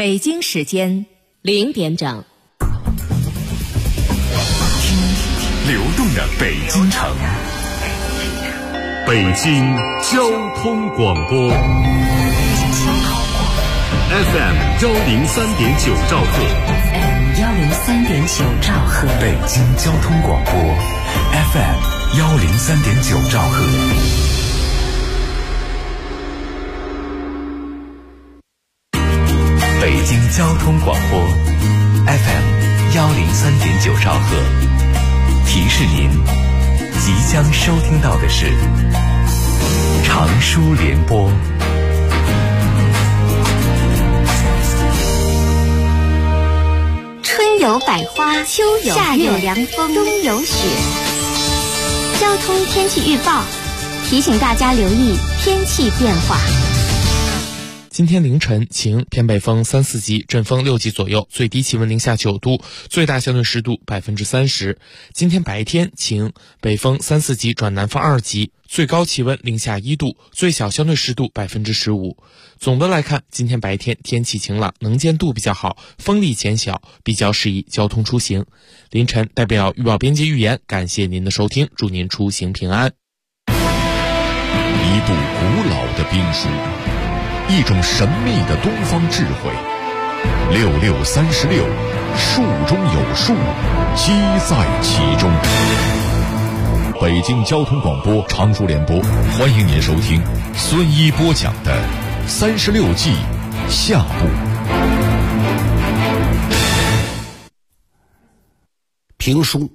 北京时间0点整。 听流动的北京城，北京交通广播 FM 103.9兆赫 103.9兆赫， 北京交通广播 FM 103.9兆赫。北京交通广播 FM 103.9兆赫，提示您即将收听到的是长舒联播。 春有百花，秋有夏有凉风，冬有雪。交通天气预报提醒大家留意天气变化。 今天凌晨晴，偏北风3、4级，阵风6级左右，最低气温零下9度，最大相对湿度30%。今天白天晴，北风3、4级转南风2级，最高气温零下1度，最小相对湿度15%。总的来看，今天白天天气晴朗，能见度比较好，风力减小，比较适宜交通出行。凌晨代表预报编辑预言，感谢您的收听，祝您出行平安。 一部古老的兵书，一种神秘的东方智慧，6636，术中有术，机在其中。北京交通广播长舒联播，欢迎您收听孙一播讲的36计下部。 评书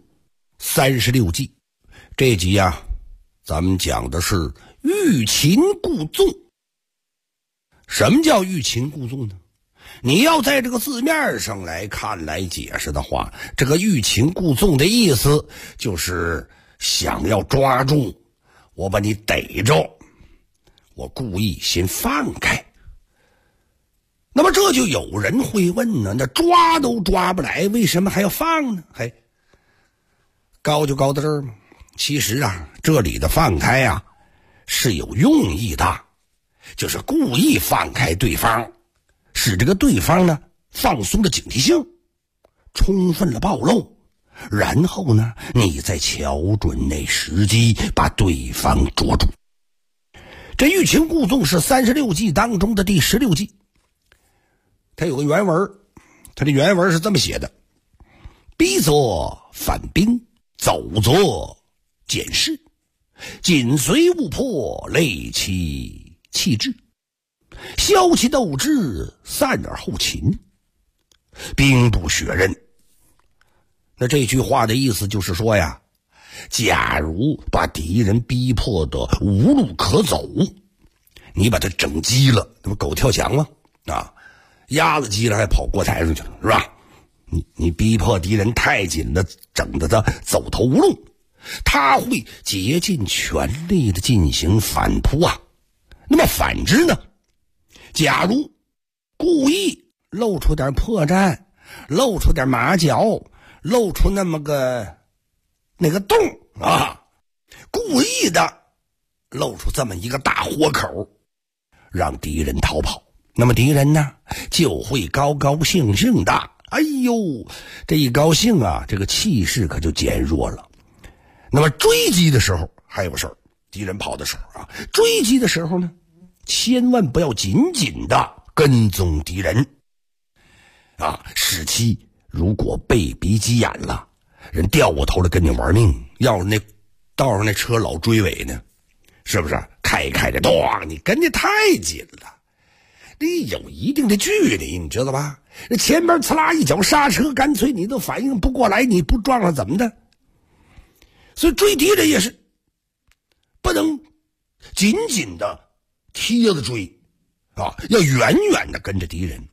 36计，这集啊，咱们讲的是欲擒故纵。什么叫欲擒故纵呢？你要在这个字面上来看来解释的话，这个欲擒故纵的意思就是想要抓住我，把你逮着，我故意先放开。那么这就有人会问呢，那抓都抓不来，为什么还要放呢？高就高到这儿吗？其实啊，这里的放开啊是有用意的，就是故意放开对方，使这个对方呢放松了警惕性，充分了暴露，然后呢你再瞧准那时机把对方捉住。这欲擒故纵是36计当中的第16计，它有个原文，它的原文是这么写的：逼作反兵，走作检视，紧随勿迫，累其气质，消其斗志，散而后擒，兵不血刃。那这句话的意思就是说呀，假如把敌人逼迫得无路可走，你把他整急了，那不狗跳墙吗？鸭子急了还跑过台上去了，是吧？你逼迫敌人太紧了，整得他走投无路，他会竭尽全力的进行反扑啊。那么反之呢，假如故意露出点破绽，露出点马脚，露出那个洞啊，故意的露出这么一个大豁口，让敌人逃跑，那么敌人呢就会高高兴兴的，哎呦，这一高兴啊，这个气势可就减弱了。那么追击的时候还有事儿，敌人跑的时候啊，追击的时候呢，千万不要紧紧的跟踪敌人啊，使其如果被逼急眼了，人掉过头来跟你玩命，要是那道上那车老追尾呢，是不是开着咚，你跟着太紧了，你有一定的距离，你知道吧？那前边呲啦一脚刹车，干脆你都反应不过来，你不撞了怎么的？所以追敌人也是不能紧紧的贴着追啊，要远远的跟着敌人，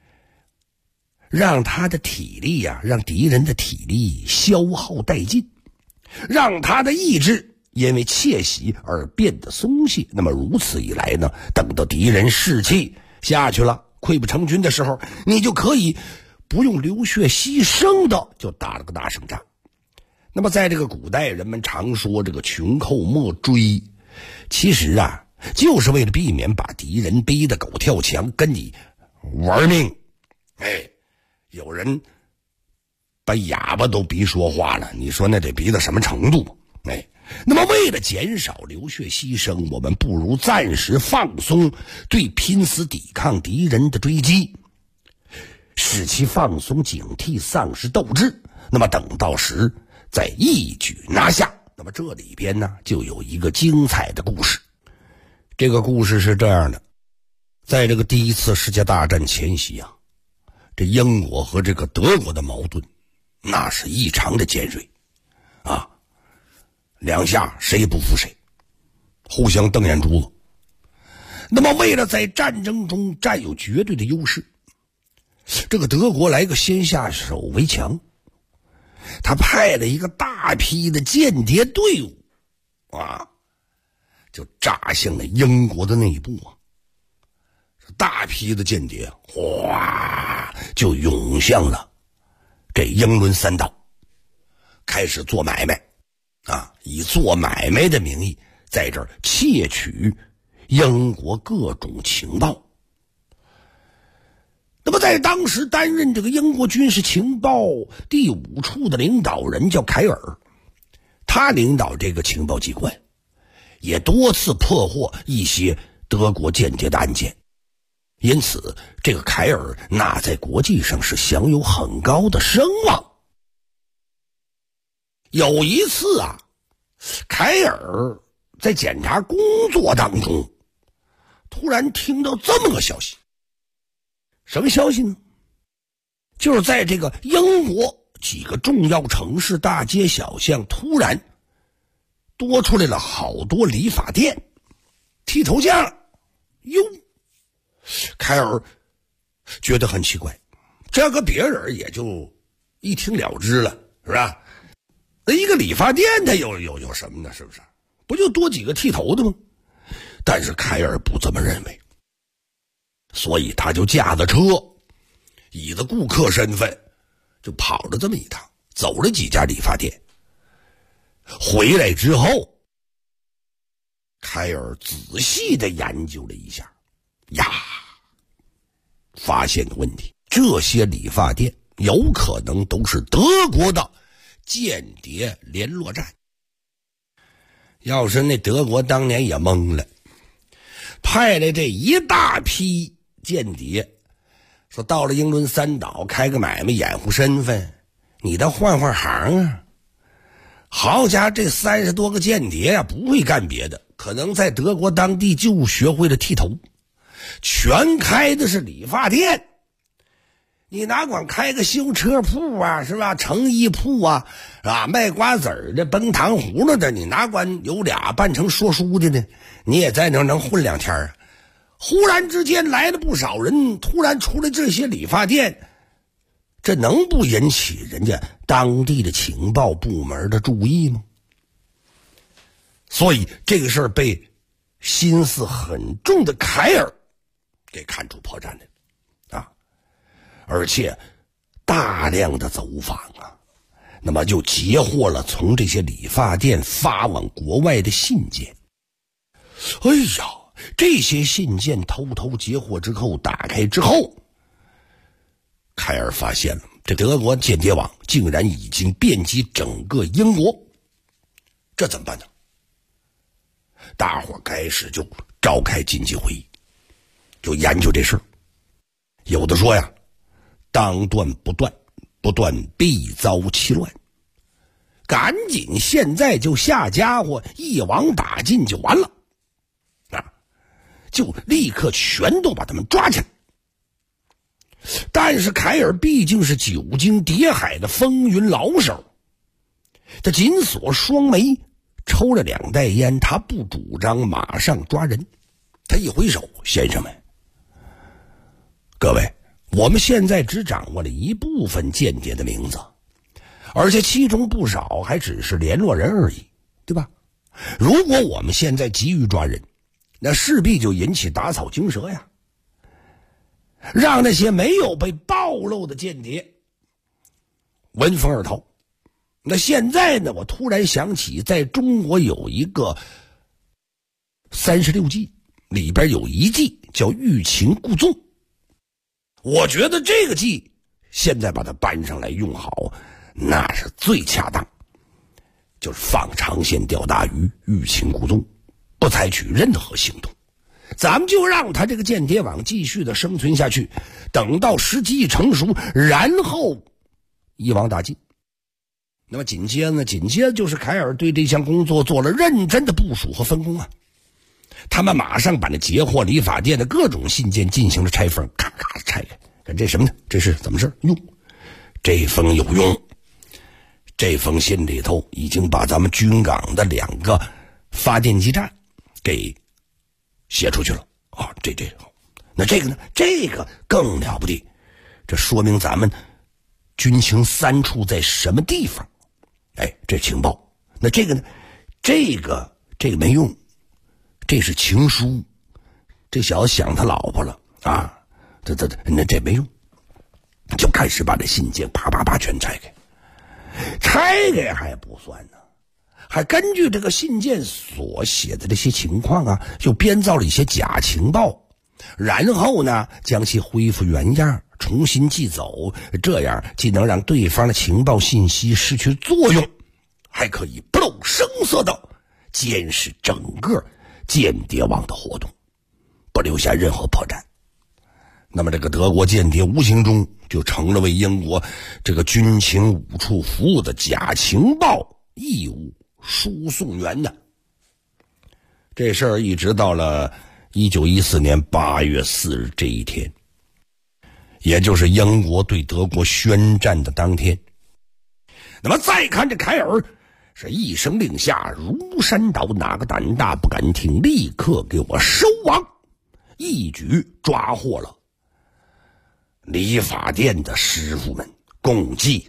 让他的体力啊，让敌人的体力消耗殆尽，让他的意志因为窃喜而变得松懈。那么如此一来呢，等到敌人士气下去了，溃不成军的时候，你就可以不用流血牺牲的就打了个大胜仗。那么在这个古代，人们常说这个穷寇莫追，其实啊就是为了避免把敌人逼得狗跳墙，跟你玩命有人把哑巴都逼说话了，你说那得逼到什么程度？那么为了减少流血牺牲，我们不如暂时放松对拼死抵抗敌人的追击，使其放松警惕，丧失斗志，那么等到时再一举拿下。那么这里边呢就有一个精彩的故事。这个故事是这样的，在这个第一次世界大战前夕啊，这英国和这个德国的矛盾那是异常的尖锐啊，两下谁也不服谁，互相瞪眼珠子。那么为了在战争中占有绝对的优势，这个德国来个先下手为强，他派了一个大批的间谍队伍啊，就炸向了英国的内部啊。大批的间谍哗就涌向了这英伦三岛，开始做买卖啊，以做买卖的名义在这儿窃取英国各种情报。那么在当时担任这个英国军事情报第5处的领导人叫凯尔，他领导这个情报机关，也多次破获一些德国间谍的案件，因此这个凯尔那在国际上是享有很高的声望。有一次啊，凯尔在检查工作当中突然听到这么个消息。什么消息呢？就是在这个英国几个重要城市大街小巷突然多出来了好多理发店、剃头匠。哟，凯尔觉得很奇怪，这个别人也就一听了之了，是吧？那一个理发店它有什么呢？是不是？不就多几个剃头的吗？但是凯尔不这么认为，所以他就驾着车，以着顾客身份，就跑了这么一趟，走了几家理发店。回来之后，凯尔仔细的研究了一下，呀，发现个问题，这些理发店有可能都是德国的间谍联络站。要是那德国当年也懵了，派来这一大批间谍，说到了英伦三岛开个买卖掩护身份，你倒换换行啊。好家伙，这30多个间谍啊，不会干别的，可能在德国当地就学会了剃头，全开的是理发店。你哪管开个修车铺啊，是吧？成衣铺啊，卖瓜子儿的、崩糖葫芦的，你哪管有俩扮成说书的呢？你也在那能混2天啊。忽然之间来了不少人，突然出来这些理发店，这能不引起人家当地的情报部门的注意吗？所以这个事儿被心思很重的凯尔给看出破绽来啊，而且大量的走访啊，那么就截获了从这些理发店发往国外的信件。哎呀，这些信件偷偷截获之后，打开之后，凯尔发现了这德国间谍网竟然已经遍及整个英国，这怎么办呢？大伙开始就召开紧急会议，就研究这事儿。有的说呀，当断不断，不断必遭其乱，赶紧现在就下家伙，一网打尽就完了啊！就立刻全都把他们抓起来。但是凯尔毕竟是久经谍海的风云老手，他紧锁双眉，抽了2袋烟，他不主张马上抓人。他一挥手，先生们，各位，我们现在只掌握了一部分间谍的名字，而且其中不少还只是联络人而已，对吧？如果我们现在急于抓人，那势必就引起打草惊蛇呀，让那些没有被暴露的间谍闻风而逃。那现在呢，我突然想起在中国有一个36计，里边有一计叫欲擒故纵我觉得这个计现在把它搬上来用好，那是最恰当。就是放长线钓大鱼，欲擒故纵，不采取任何行动，咱们就让他这个间谍网继续的生存下去，等到时机成熟，然后一网打尽。那么紧接着就是凯尔对这项工作做了认真的部署和分工啊。他们马上把那截获理发店的各种信件进行了拆封，咔咔拆开，看这什么呢？这是怎么事？用这封有用。这封信里头已经把咱们军港的2个发电基站给写出去了啊！这那这个呢？这个更了不得，这说明咱们军情3处在什么地方？哎，这情报。那这个呢？这个没用，这是情书。这小子想他老婆了啊！这没用，就开始把这信件啪啪啪全拆开。拆开还不算呢，还根据这个信件所写的这些情况啊，就编造了一些假情报，然后呢将其恢复原样，重新寄走，这样既能让对方的情报信息失去作用，还可以不露声色的监视整个间谍网的活动，不留下任何破绽。那么这个德国间谍无形中就成了为英国这个军情5处服务的假情报义务输送员呢。这事儿一直到了1914年8月4日这一天，也就是英国对德国宣战的当天。那么再看这凯尔是一声令下，如山倒，哪个胆大不敢听，立刻给我收网，一举抓获了理发店的师傅们，共计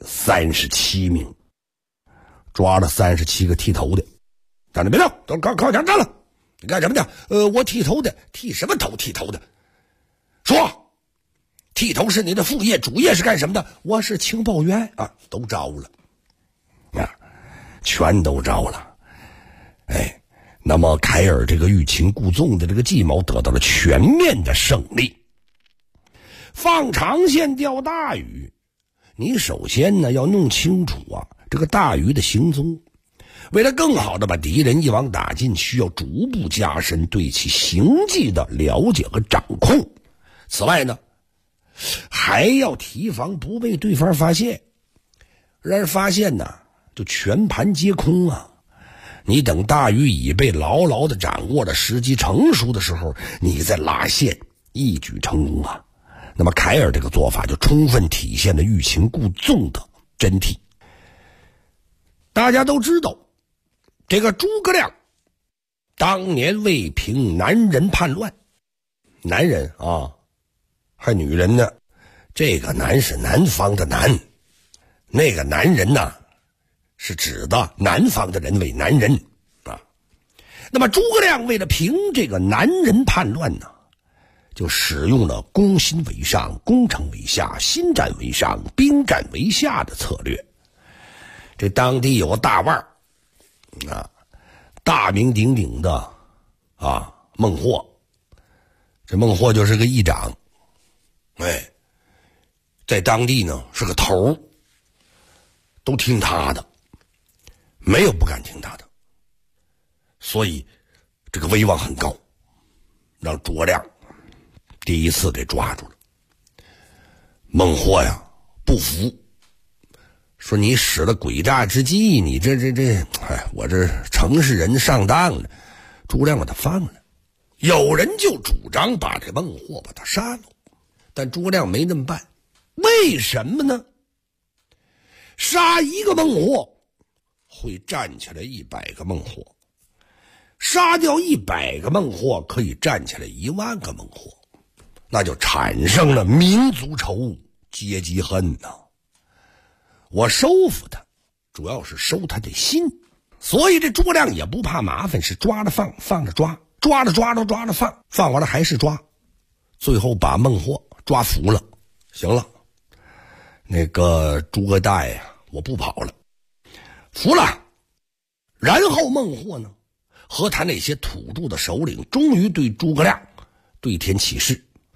37名，抓了37个剃头的。站着别动，都靠前站了。你干什么的？我剃头的。剃什么头？剃头的。说，剃头是你的副业，主业是干什么的？我是情报员啊，都招了啊，全都招了。哎，那么凯尔这个欲擒故纵的这个计谋得到了全面的胜利。放长线钓大鱼，你首先呢要弄清楚啊这个大鱼的行踪。为了更好的把敌人一网打尽，需要逐步加深对其行迹的了解和掌控。此外呢，还要提防不被对方发现。让人发现呢，就全盘皆空啊！你等大鱼已被牢牢的掌握了，时机成熟的时候，你再拉线，一举成功啊！那么凯尔这个做法就充分体现了欲擒故纵的真谛。大家都知道，这个诸葛亮当年为平南人叛乱，男人啊，还女人呢，这个男是南方的男，那个男人呢，是指的南方的人为男人啊。那么诸葛亮为了平这个南人叛乱呢，就使用了攻心为上，攻城为下，心战为上，兵战为下的策略。这当地有个大腕啊，大名鼎鼎的啊孟获，这孟获就是个议长，哎，在当地呢是个头，都听他的，没有不敢听他的，所以这个威望很高，让诸葛亮第一次给抓住了。孟获呀不服，说你使了诡诈之计，你这哎，我这城市人上当了。诸葛亮把他放了，有人就主张把这孟获把他杀了，但诸葛亮没那么办。为什么呢？杀一个孟获会站起来100个孟获，杀掉100个孟获可以站起来1万个孟获，那就产生了民族仇、阶级恨呐。我收服他，主要是收他的心，所以这诸葛亮也不怕麻烦，是抓了放，放着抓，抓了放，放完了还是抓，最后把孟获抓服了。行了，那个诸葛大爷我不跑了，服了。然后孟获呢和他那些土著的首领终于对诸葛亮对天起誓，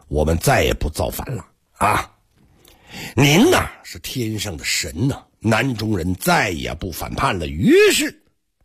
我们再也不造反了啊！您呐是天上的神呐，南中人再也不反叛了。于是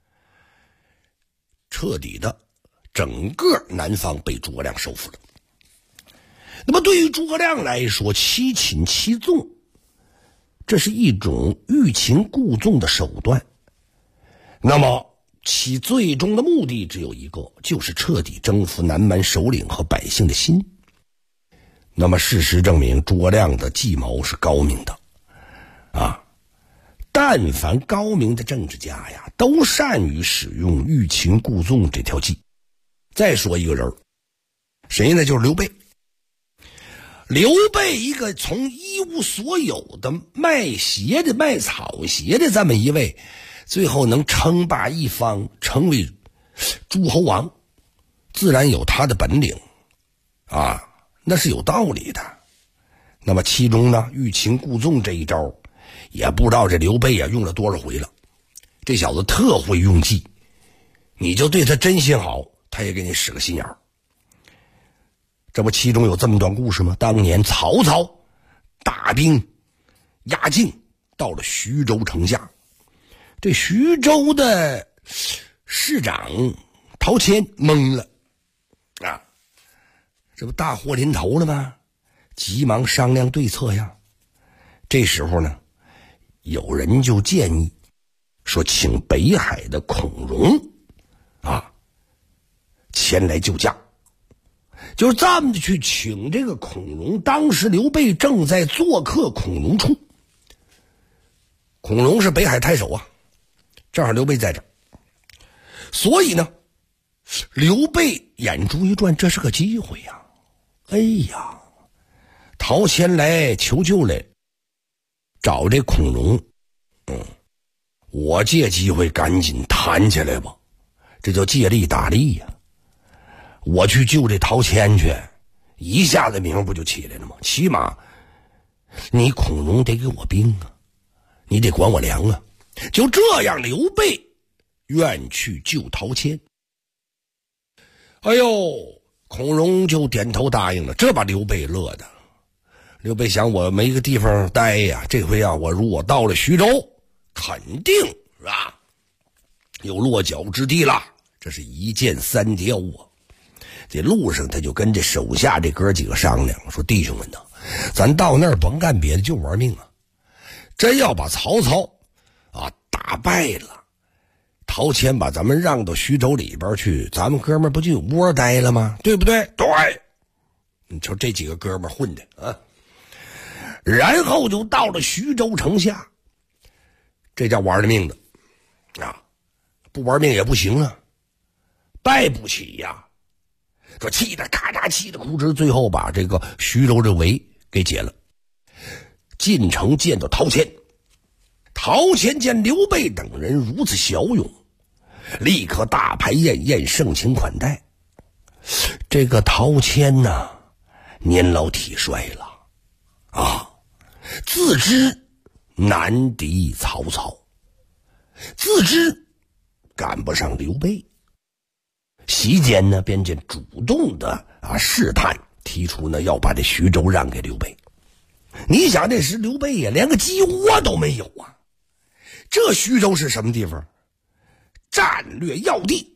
彻底的整个南方被诸葛亮收复了。那么对于诸葛亮来说，七擒七纵，这是一种欲擒故纵的手段。那么其最终的目的只有一个，就是彻底征服南蛮首领和百姓的心。那么事实证明，诸葛亮的计谋是高明的啊！但凡高明的政治家呀，都善于使用欲擒故纵这条计。再说一个人，谁呢？就是刘备。刘备一个从一无所有的卖鞋的、卖草鞋的这么一位，最后能称霸一方，成为诸侯王，自然有他的本领啊，那是有道理的。那么其中呢，欲擒故纵这一招，也不知道这刘备啊用了多少回了。这小子特会用计，你就对他真心好，他也给你使个心眼儿。这不其中有这么一段故事吗？当年曹操大兵压境到了徐州城下，这徐州的市长陶谦懵了啊，这不大祸临头了吗？急忙商量对策呀。这时候呢，有人就建议说，请北海的孔融啊前来救驾。就是这么去请这个孔融。当时刘备正在做客孔融处，孔融是北海太守啊，正好刘备在这儿，所以呢，刘备眼珠一转，这是个机会呀！哎呀，陶谦来求救来，找这孔融，我借机会赶紧谈起来吧，这叫借力打力呀。我去救这陶谦去，一下子名不就起来了吗？起码你孔融得给我兵啊，你得管我粮啊。就这样，刘备愿去救陶谦。哎呦，孔融就点头答应了，这把刘备乐的。刘备想，我没个地方待呀，这回啊，我如果到了徐州，肯定是吧，有落脚之地了。这是一箭三雕啊。这路上他就跟这手下这哥几个商量，说弟兄们呐，咱到那儿甭干别的，就玩命啊！真要把曹操啊打败了，陶谦把咱们让到徐州里边去，咱们哥们不就有窝待了吗？对不对？对，你瞅这几个哥们混的啊！然后就到了徐州城下，这叫玩了命的啊！不玩命也不行啊，败不起呀！说气得咔嚓，气得哭哧，最后把这个徐州这围给解了。进城见到陶谦，陶谦见刘备等人如此骁勇，立刻大排宴宴，盛情款待。这个陶谦呐，年老体衰了啊，自知难敌曹操，自知赶不上刘备，席间呢便主动的试探，提出呢要把这徐州让给刘备。你想这时刘备呀连个鸡窝都没有啊，这徐州是什么地方？战略要地。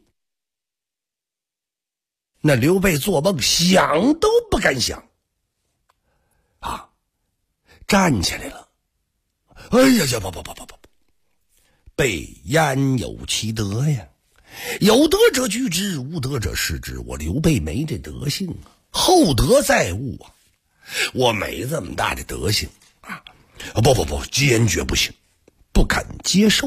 那刘备做梦想都不敢想啊，站起来了。哎呀呀，不，备焉有其德呀，有德者居之，无德者失之。我刘备没这德性啊，厚德载物啊，我没这么大的德行啊！不，坚决不行，不肯接受。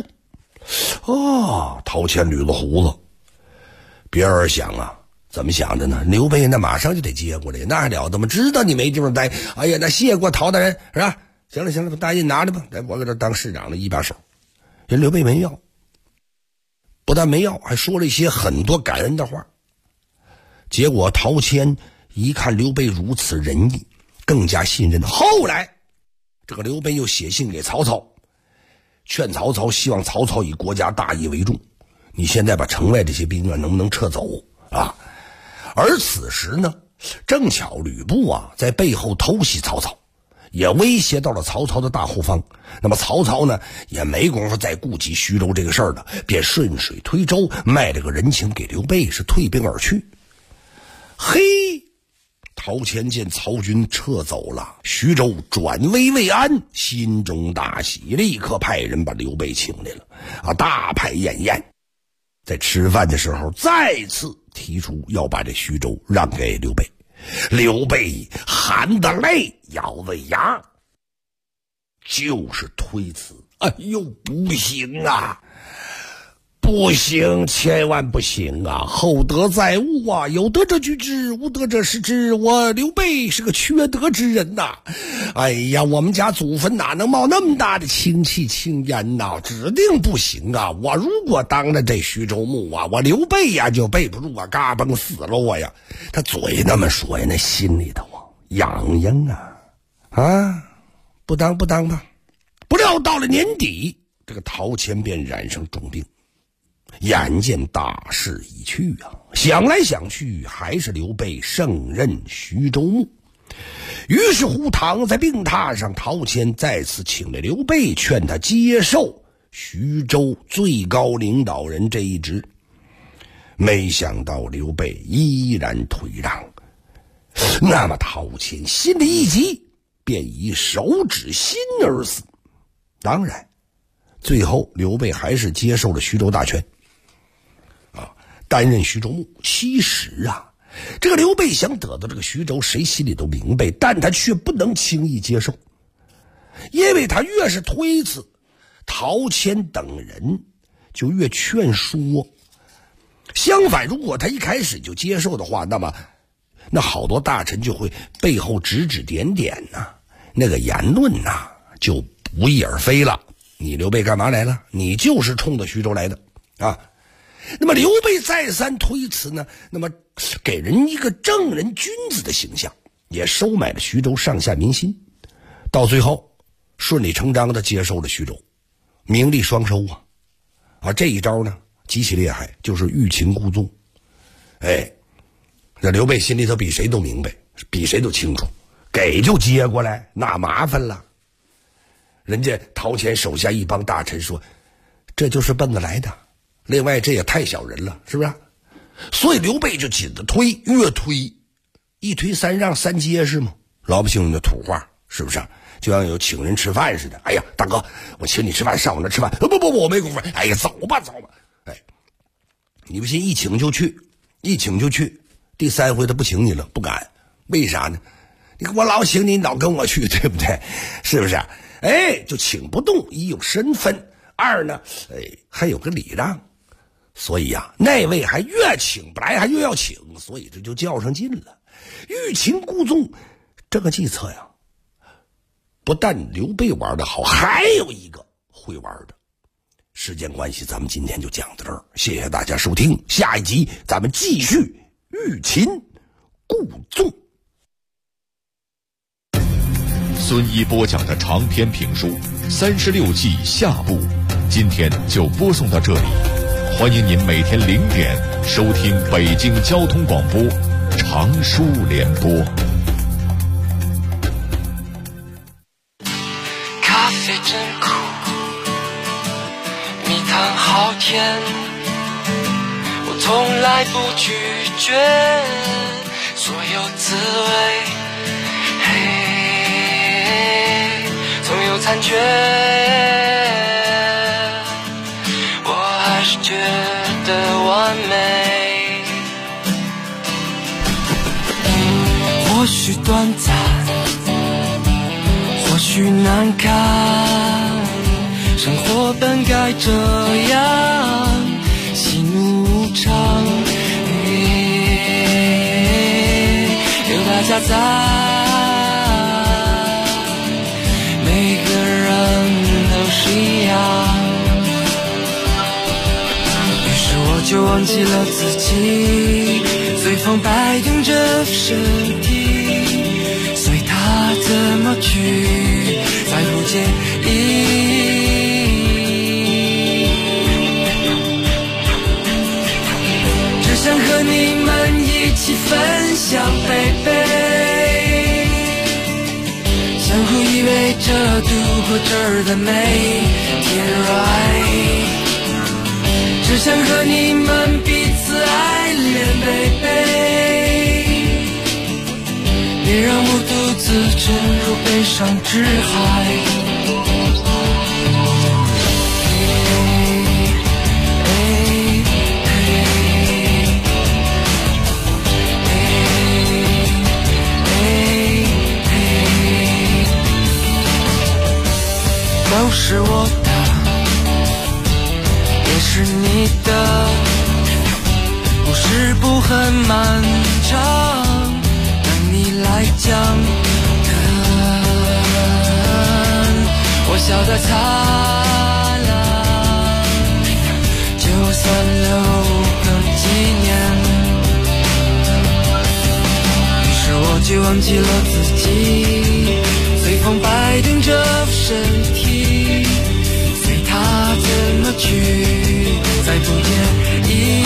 陶谦捋了胡子，别人想啊，怎么想的呢？刘备那马上就得接过来，那还了得吗？知道你没地方待，哎呀，那谢过陶大人是吧？行了，大印拿着吧，我搁这当市长的一把手。人刘备没要，不但没要，还说了一些很多感恩的话。结果陶谦一看刘备如此仁义，更加信任。后来这个刘备又写信给曹操，劝曹操，希望曹操以国家大义为重，你现在把城外这些兵啊能不能撤走啊？而此时呢， 正巧吕布啊在背后偷袭曹操，也威胁到了曹操的大后方。那么曹操呢也没工夫再顾及徐州这个事儿了，便顺水推舟，卖了个人情给刘备，是退兵而去。嘿，陶谦见曹军撤走了，徐州转危为安，心中大喜，立刻派人把刘备请来了大排宴宴。在吃饭的时候再次提出要把这徐州让给刘备。刘备含着泪咬着牙就是推辞，哎呦不行啊，不行，千万不行啊！厚德载物啊，有德者居之，无德者失之。我刘备是个缺德之人呐！哎呀，我们家祖坟哪能冒那么大的清气青烟呐？指定不行啊！我如果当了这徐州牧啊，我刘备呀就背不住啊，嘎嘣死了我呀！他嘴那么说呀，那心里头痒痒啊！不当吧。不料到了年底，这个陶谦便染上重病。眼见大势已去啊，想来想去还是刘备胜任徐州牧。于是乎躺在病榻上，陶谦再次请来刘备，劝他接受徐州最高领导人这一职。没想到刘备依然退让，那么陶谦心里一急，便以手指心而死。当然最后刘备还是接受了徐州大权担任徐州牧。其实啊，这个刘备想得到这个徐州，谁心里都明白，但他却不能轻易接受，因为他越是推辞，陶谦等人就越劝说。相反，如果他一开始就接受的话，那好多大臣就会背后指指点点那个言论就不翼而飞了。你刘备干嘛来了？你就是冲着徐州来的啊！那么刘备再三推辞呢，那么给人一个正人君子的形象，也收买了徐州上下民心，到最后顺理成章的接受了徐州，名利双收这一招呢极其厉害，就是欲擒故纵。这刘备心里头比谁都明白，比谁都清楚，给就接过来，那麻烦了。人家陶谦手下一帮大臣说，这就是奔着来的，另外这也太小人了，是不是？所以刘备就紧着推，越推一推三让三接是吗？老百姓的土话是不是？就像有请人吃饭似的，哎呀大哥我请你吃饭，上我那吃饭，不我没工夫，哎呀走吧，你不信一请就去，第三回他不请你了，不敢，为啥呢？你我老请你，老跟我去，对不对？是不是？就请不动，一有身份，二呢还有个礼让，所以那位还越请不来，还越要请，所以这就较上劲了。欲擒故纵这个计策不但刘备玩得好，还有一个会玩的。时间关系，咱们今天就讲到这儿，谢谢大家收听，下一集咱们继续欲擒故纵。 孙一播讲的长篇评书《36计》下部，今天就播送到这里。欢迎您每天0点收听北京交通广播长书联播。 咖啡真苦，蜜糖好甜，我从来不拒绝所有滋味。总有残缺，我还是觉得完美。或许短暂，或许难堪，生活本该这样，喜怒无常，有大家在。于是我就忘记了自己，随风摆动着身体，随它怎么去，再不介意。只想和你们一起分享享，baby，相互依偎着度过这儿的每天 ，right， 只想和你们彼此爱恋，baby， 别让我独自沉入悲伤之海。都是我的，也是你的，故事不很漫长，等你来讲。我笑得灿烂，就算留个纪念。于是我就忘记了自己，随风摆动着身体，随它怎么去，再不言意。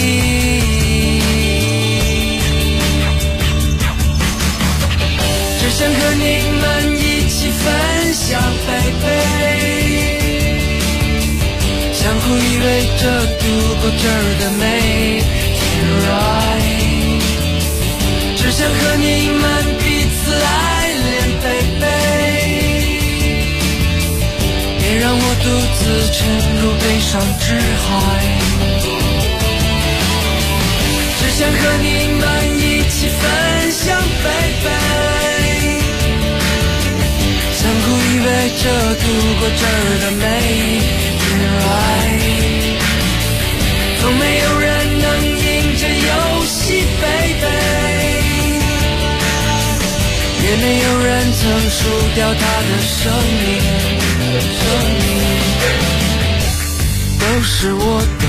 只想和你们一起分享，baby，相互依偎着度过这儿的每天 ，right， 只想和你们彼此爱恋，baby，别让我独自沉入悲伤之海，只想和你们一起分享，baby，相互依偎着度过这儿的每天 ，right， 总没有人能赢这游戏，baby，也没有人曾输掉他的生命，都是我的，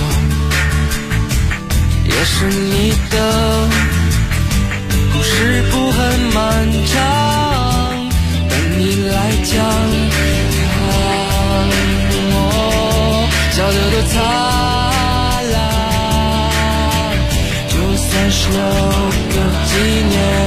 也是你的，故事不很漫长，等你来讲。笑得多灿烂，就算是留个纪念。